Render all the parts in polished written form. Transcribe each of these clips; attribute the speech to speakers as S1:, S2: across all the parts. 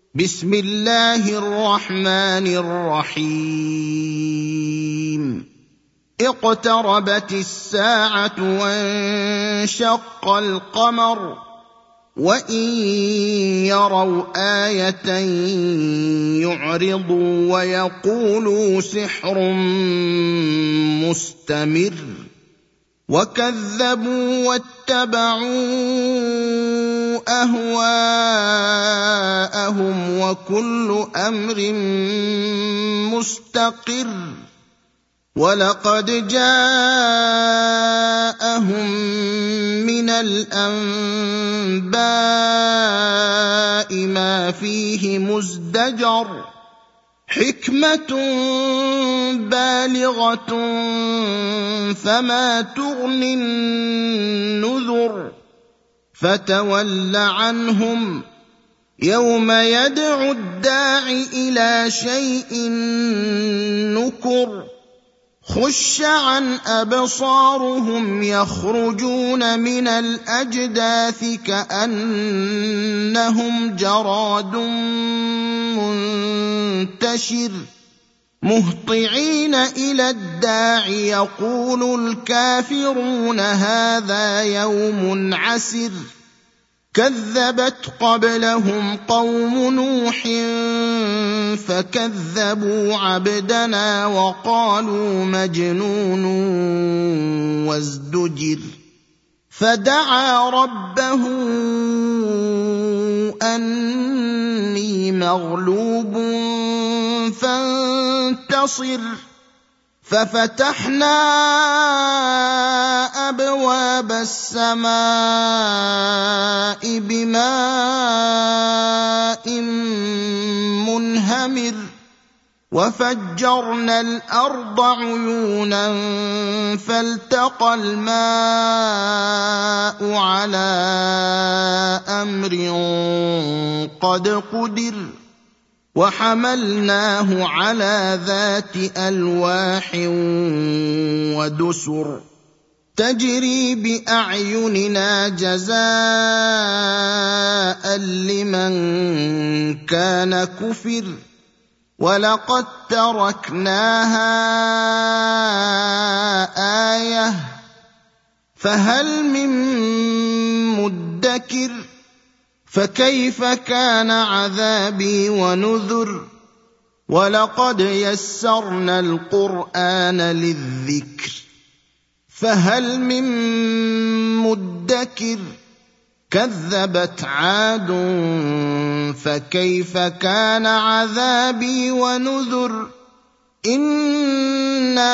S1: بسم الله الرحمن الرحيم اقتربت الساعة وانشق القمر وإن يروا آية يعرضوا ويقولوا سحر مستمر وكذبوا واتبعوا أهواءهم وكل أمر مستقر ولقد جاءهم من الأنباء ما فيه مزدجر حكمة بالغة فما تغني النذر فتول عنهم يوم يدعو الداع إلى شيء نكر خش عن أبصارهم يخرجون من الأجداث كأنهم جراد منتشر مهطعين إلى الداع يقول الكافرون هذا يوم عسر كذبت قبلهم قوم نوح فكذبوا عبدنا وقالوا مجنون وازدجر فدعا ربه أني مغلوب فانتصر ففتحنا أبواب السماء بماء منهمر وفجرنا الأرض عيونا فالتقى الماء على أمر قد قدر وحملناه على ذات ألواح ودسر تجري بأعيننا جزاء لمن كان كفر ولقد تركناها آية فهل من مدكر فكيف كان عذابي ونذر ولقد يسرنا القرآن للذكر فهل من مدكر كذبت عاد فكيف كان عذابي ونذر إنا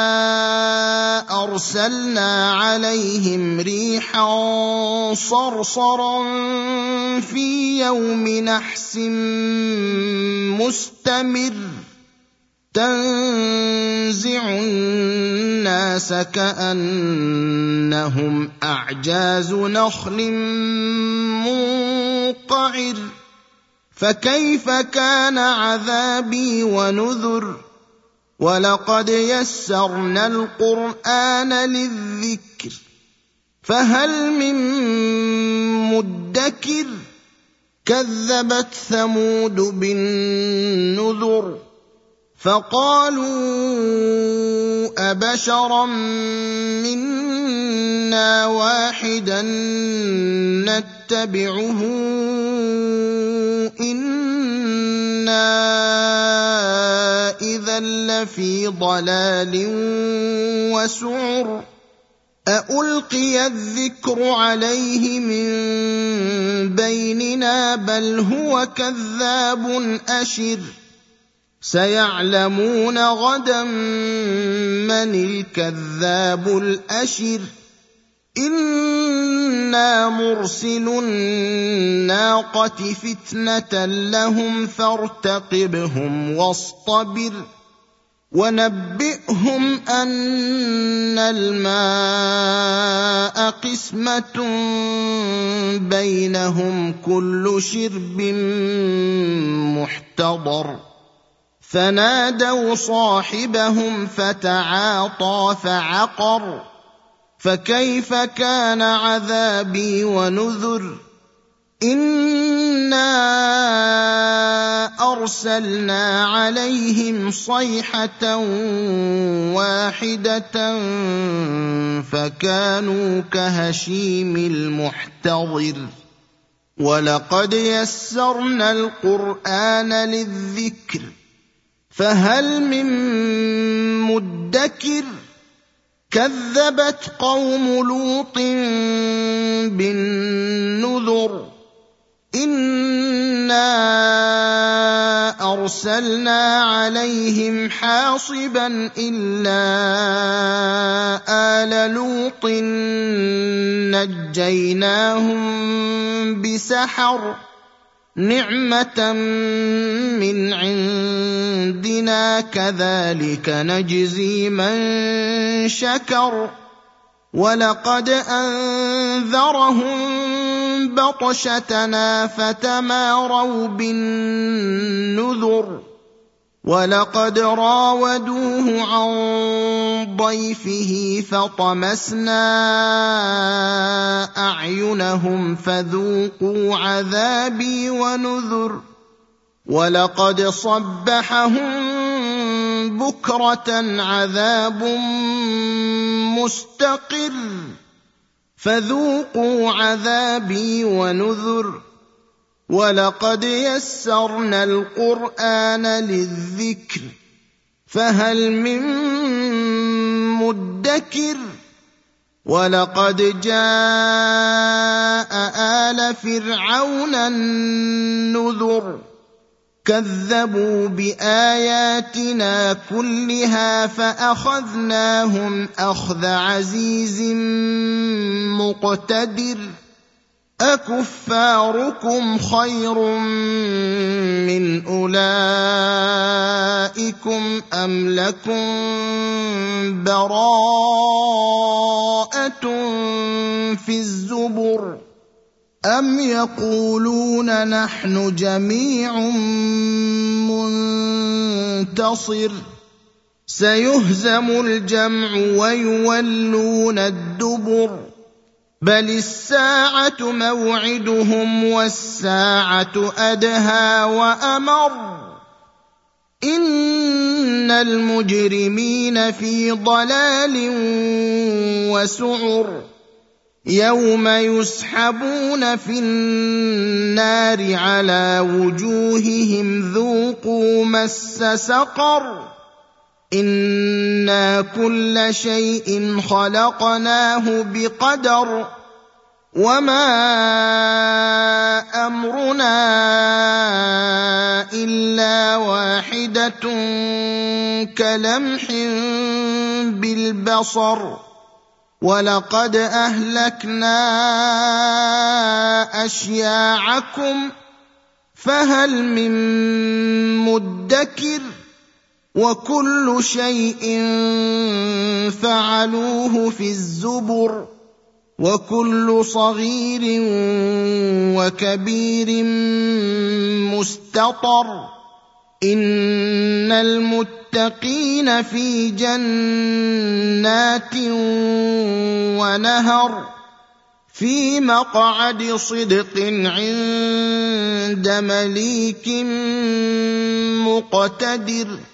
S1: أرسلنا عليهم ريحا صرصرا في يوم نحس مستمر تنزع الناس كأنهم أعجاز نخل منقعر فكيف كان عذابي ونذر ولقد يسرنا القرآن للذكر فهل من مدكر كذبت ثمود بالنذر فقالوا أبشرا منا واحدا نتبعه إنا إذا لفي ضلال وسعر أألقي الذكر عليه من بيننا بل هو كذاب أشر سيعلمون غدا من الكذاب الأشر إنا مرسل الناقة فتنة لهم فارتقبهم واصطبر ونبئهم أن الماء قسمة بينهم كل شرب محتضر فنادوا صاحبهم فتعاطى فعقر فكيف كان عذابي ونذر إنا فأرسلنا عليهم صيحة واحدة فكانوا كهشيم المحتضر ولقد يسرنا القرآن للذكر فهل من مدكر كذبت قوم لوط بالنذر إنا أرسلنا عليهم حاصبا إلا آل لوط نجيناهم بسحر نعمة من عندنا كذلك نجزي من شكر ولقد أنذرهم بطشتنا فتماروا بالنذر ولقد راودوه عن ضيفه فطمسنا أعينهم فذوقوا عذابي ونذر ولقد صبحهم بكرة عذاب مستقر فذوقوا عذابي ونذر ولقد يسرنا القرآن للذكر فهل من مدكر ولقد جاء آل فرعون النذر كذبوا بآياتنا كلها فأخذناهم أخذ عزيز مقتدر أكفاركم خير من أولئكم أم لكم براءة في الزبر أم يقولون نحن جميع منتصر سيهزم الجمع ويولون الدبر بل الساعة موعدهم والساعة أدهى وأمر إن المجرمين في ضلال وسعر يوم يسحبون في النار على وجوههم ذوقوا مس سقر إنا كل شيء خلقناه بقدر وما أمرنا إلا واحدة كلمح بالبصر ولقد أهلكنا أشياعكم فهل من مدكر وكل شيء فعلوه في الزبر وكل صغير وكبير مستطر إن المتقين في جنات ونهر في مقعد صدق عند مليك مقتدر